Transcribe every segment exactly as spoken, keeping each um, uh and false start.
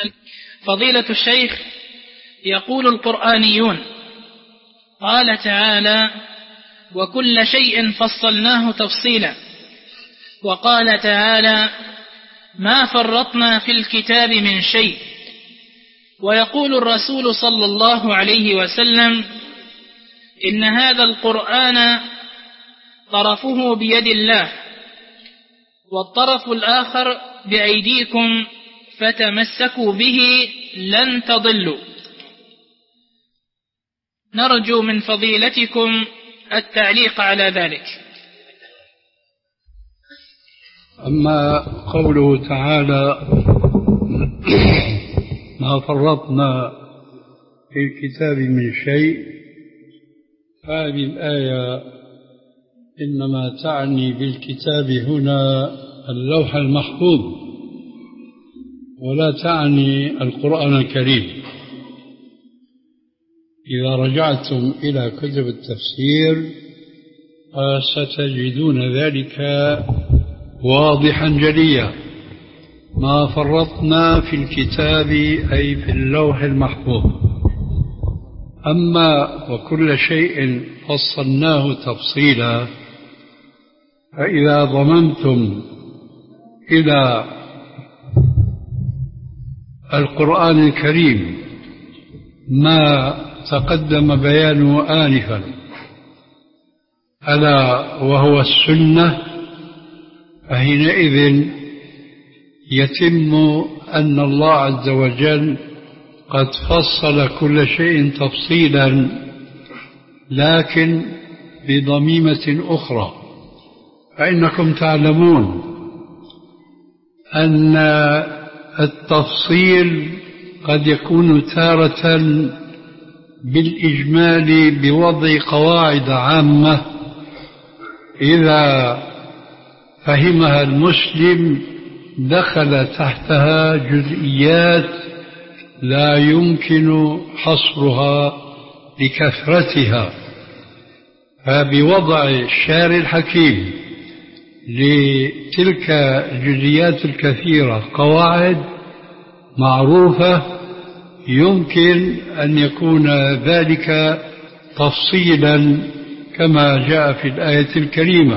فضيلة الشيخ، يقول القرآنيون: قال تعالى: وكل شيء فصلناه تفصيلا. وقال تعالى: ما فرطنا في الكتاب من شيء. ويقول الرسول صلى الله عليه وسلم: إن هذا القرآن طرفه بيد الله والطرف الآخر بأيديكم فتمسكوا به لن تضلوا. نرجو من فضيلتكم التعليق على ذلك. أما قوله تعالى: ما فرطنا في الكتاب من شيء، هذه الآية إنما تعني بالكتاب هنا اللوح المحفوظ، ولا تعني القرآن الكريم. إذا رجعتم إلى كتب التفسير ستجدون ذلك واضحا جليا. ما فرطنا في الكتاب أي في اللوح المحفوظ. أما وكل شيء فصلناه تفصيلا، فإذا ضمنتم إلى القرآن الكريم ما تقدم بيانه آنفا، ألا وهو السنة، فحينئذ يتم أن الله عز وجل قد فصل كل شيء تفصيلا، لكن بضميمة أخرى. فإنكم تعلمون أن التفصيل قد يكون تارة بالإجمال بوضع قواعد عامة إذا فهمها المسلم دخل تحتها جزئيات لا يمكن حصرها لكثرتها. فبوضع الشارع الحكيم لتلك الجزئيات الكثيرة قواعد معروفة يمكن أن يكون ذلك تفصيلا كما جاء في الآية الكريمة.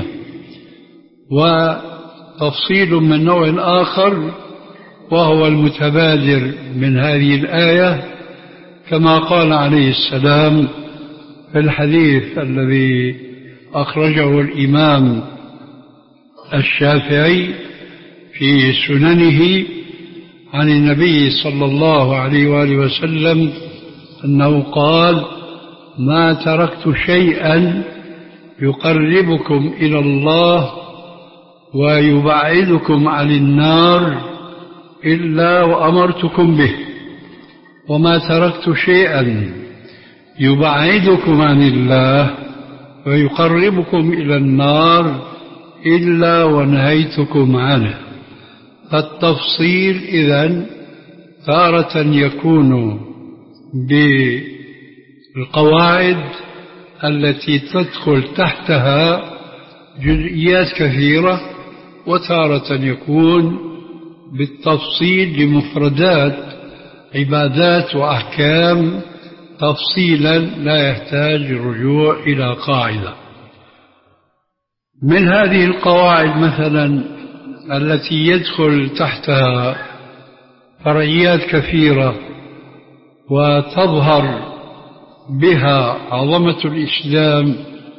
وتفصيل من نوع آخر وهو المتبادر من هذه الآية، كما قال عليه السلام في الحديث الذي أخرجه الإمام الشافعي في سننه عن النبي صلى الله عليه وآله وسلم أنه قال: ما تركت شيئا يقربكم إلى الله ويبعدكم عن النار إلا وأمرتكم به، وما تركت شيئا يبعدكم عن الله ويقربكم إلى النار إلا ونهيتكم عنه. فالتفصيل إذن تارة يكون بالقواعد التي تدخل تحتها جزئيات كثيرة، وتارة يكون بالتفصيل لمفردات عبادات وأحكام تفصيلا لا يحتاج الرجوع إلى قاعدة. من هذه القواعد مثلا التي يدخل تحتها فرعيات كثيرة وتظهر بها عظمة الإسلام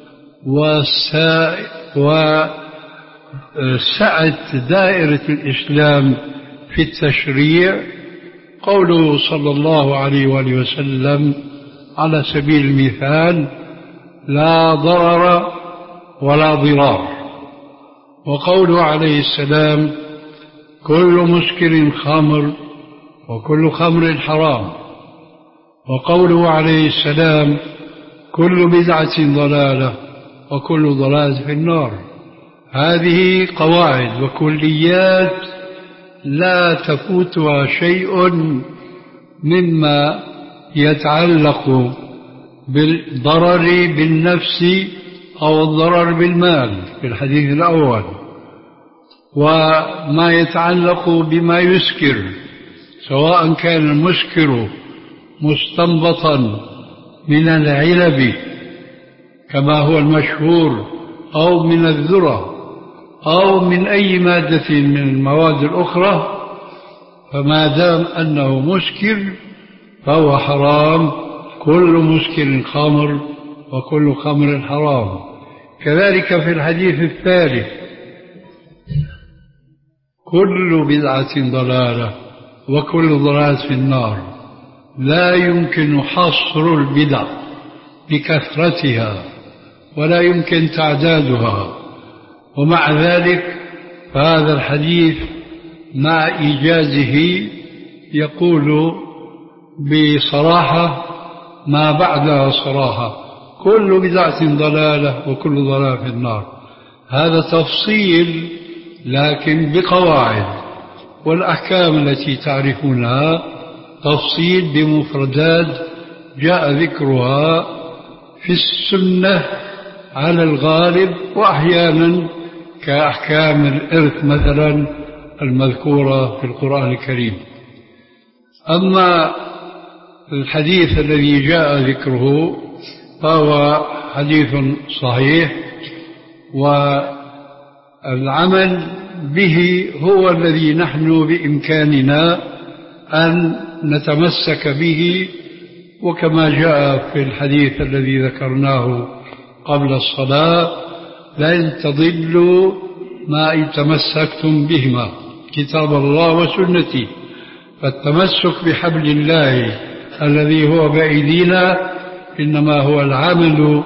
وسعة دائرة الإسلام في التشريع، قوله صلى الله عليه وآله وسلم على سبيل المثال: لا ضرر ولا ضرار. وقوله عليه السلام: كل مسكر خمر وكل خمر حرام. وقوله عليه السلام: كل بدعة ضلالة وكل ضلالة في النار. هذه قواعد وكليات لا تفوتها شيء مما يتعلق بالضرر بالنفس أو الضرر بالمال في الحديث الأول، وما يتعلق بما يسكر سواء كان المسكر مستنبطا من العنب كما هو المشهور أو من الذرة أو من أي مادة من المواد الأخرى، فما دام أنه مسكر فهو حرام. كل مسكر خمر وكل خمر حرام. كذلك في الحديث الثالث: كل بدعة ضلالة وكل ضلالة في النار. لا يمكن حصر البدع بكثرتها ولا يمكن تعدادها، ومع ذلك فهذا الحديث مع إيجازه يقول بصراحة ما بعدها صراحة: كل بدعة ضلالة وكل ضلالة في النار. هذا تفصيل لكن بقواعد، والأحكام التي تعرفونها تفصيل بمفردات جاء ذكرها في السنة على الغالب، وأحيانا كأحكام الإرث مثلا المذكورة في القرآن الكريم. أما الحديث الذي جاء ذكره فهو حديث صحيح، والعمل به هو الذي نحن بإمكاننا أن نتمسك به، وكما جاء في الحديث الذي ذكرناه قبل الصلاة: لن تضلوا ما إن تمسكتم بهما، كتاب الله وسنتي. فالتمسك بحبل الله الذي هو بأيدينا إنما هو العمل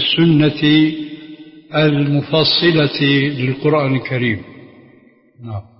بالسنة المفصلة للقرآن الكريم. نعم.